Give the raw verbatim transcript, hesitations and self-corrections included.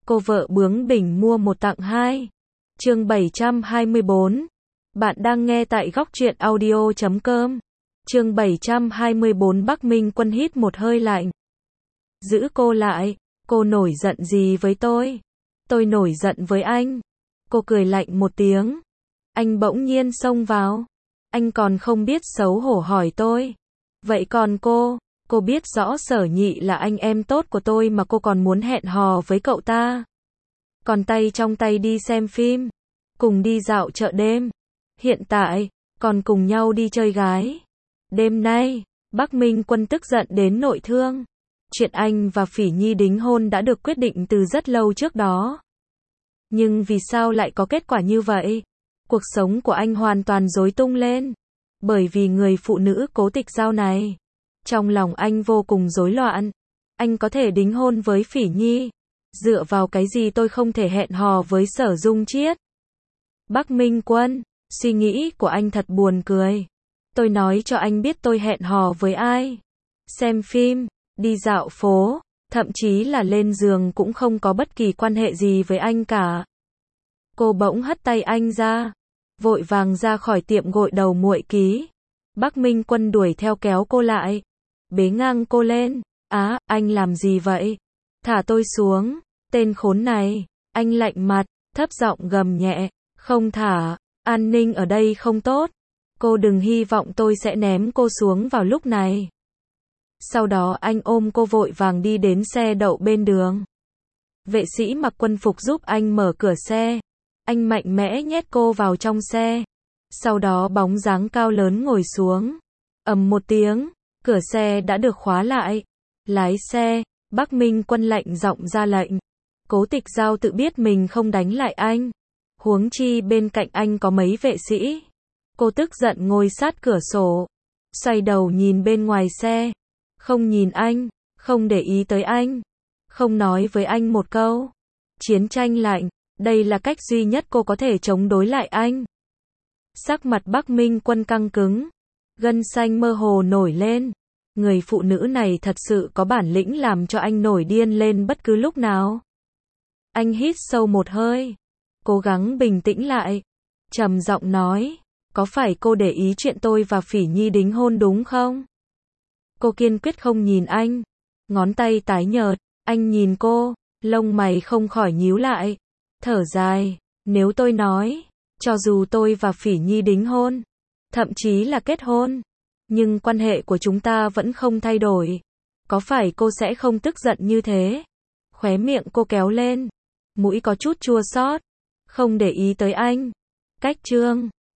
Cô vợ bướng bỉnh mua một tặng hai. Chương bảy trăm hai mươi bốn. Bạn đang nghe tại góc truyện audio chấm com. Chương bảy trăm hai mươi bốn. Bắc Minh Quân hít một hơi lạnh. Giữ cô lại, cô nổi giận gì với tôi? Tôi nổi giận với anh. Cô cười lạnh một tiếng. Anh bỗng nhiên xông vào. Anh còn không biết xấu hổ hỏi tôi. Vậy còn cô? Cô biết rõ Sở Nhị là anh em tốt của tôi mà cô còn muốn hẹn hò với cậu ta. Còn tay trong tay đi xem phim, cùng đi dạo chợ đêm. Hiện tại, còn cùng nhau đi chơi gái. Đêm nay, Bắc Minh Quân tức giận đến nội thương. Chuyện anh và Phỉ Nhi đính hôn đã được quyết định từ rất lâu trước đó. Nhưng vì sao lại có kết quả như vậy? Cuộc sống của anh hoàn toàn rối tung lên. Bởi vì người phụ nữ Cố Tịch Giao này. Trong lòng anh vô cùng rối loạn. Anh có thể đính hôn với Phỉ Nhi. Dựa vào cái gì tôi không thể hẹn hò với Sở Dung Chiết? Bắc Minh Quân, suy nghĩ của anh thật buồn cười. Tôi nói cho anh biết tôi hẹn hò với ai. Xem phim, đi dạo phố, thậm chí là lên giường cũng không có bất kỳ quan hệ gì với anh cả. Cô bỗng hất tay anh ra, vội vàng ra khỏi tiệm gội đầu muội ký. Bắc Minh Quân đuổi theo kéo cô lại, bế ngang cô lên. Á, anh làm gì vậy? Thả tôi xuống, tên khốn này. Anh lạnh mặt, thấp giọng gầm nhẹ, không thả, an ninh ở đây không tốt. Cô đừng hy vọng tôi sẽ ném cô xuống vào lúc này. Sau đó anh ôm cô vội vàng đi đến xe đậu bên đường. Vệ sĩ mặc quân phục giúp anh mở cửa xe. Anh mạnh mẽ nhét cô vào trong xe. Sau đó bóng dáng cao lớn ngồi xuống. Ầm một tiếng, cửa xe đã được khóa lại. Lái xe, Bắc Minh Quân lạnh giọng ra lệnh. Cố Tịch Giao tự biết mình không đánh lại anh. Huống chi bên cạnh anh có mấy vệ sĩ. Cô tức giận ngồi sát cửa sổ. Xoay đầu nhìn bên ngoài xe. Không nhìn anh, không để ý tới anh. Không nói với anh một câu. Chiến tranh lạnh, đây là cách duy nhất cô có thể chống đối lại anh. Sắc mặt Bắc Minh Quân căng cứng. Gân xanh mơ hồ nổi lên. Người phụ nữ này thật sự có bản lĩnh làm cho anh nổi điên lên bất cứ lúc nào. Anh hít sâu một hơi, cố gắng bình tĩnh lại, trầm giọng nói, có phải cô để ý chuyện tôi và Phỉ Nhi đính hôn đúng không? Cô kiên quyết không nhìn anh, ngón tay tái nhợt, anh nhìn cô, lông mày không khỏi nhíu lại, thở dài, nếu tôi nói, cho dù tôi và Phỉ Nhi đính hôn, thậm chí là kết hôn, nhưng quan hệ của chúng ta vẫn không thay đổi, có phải cô sẽ không tức giận như thế? Khóe miệng cô kéo lên, mũi có chút chua xót, không để ý tới anh. Cách chương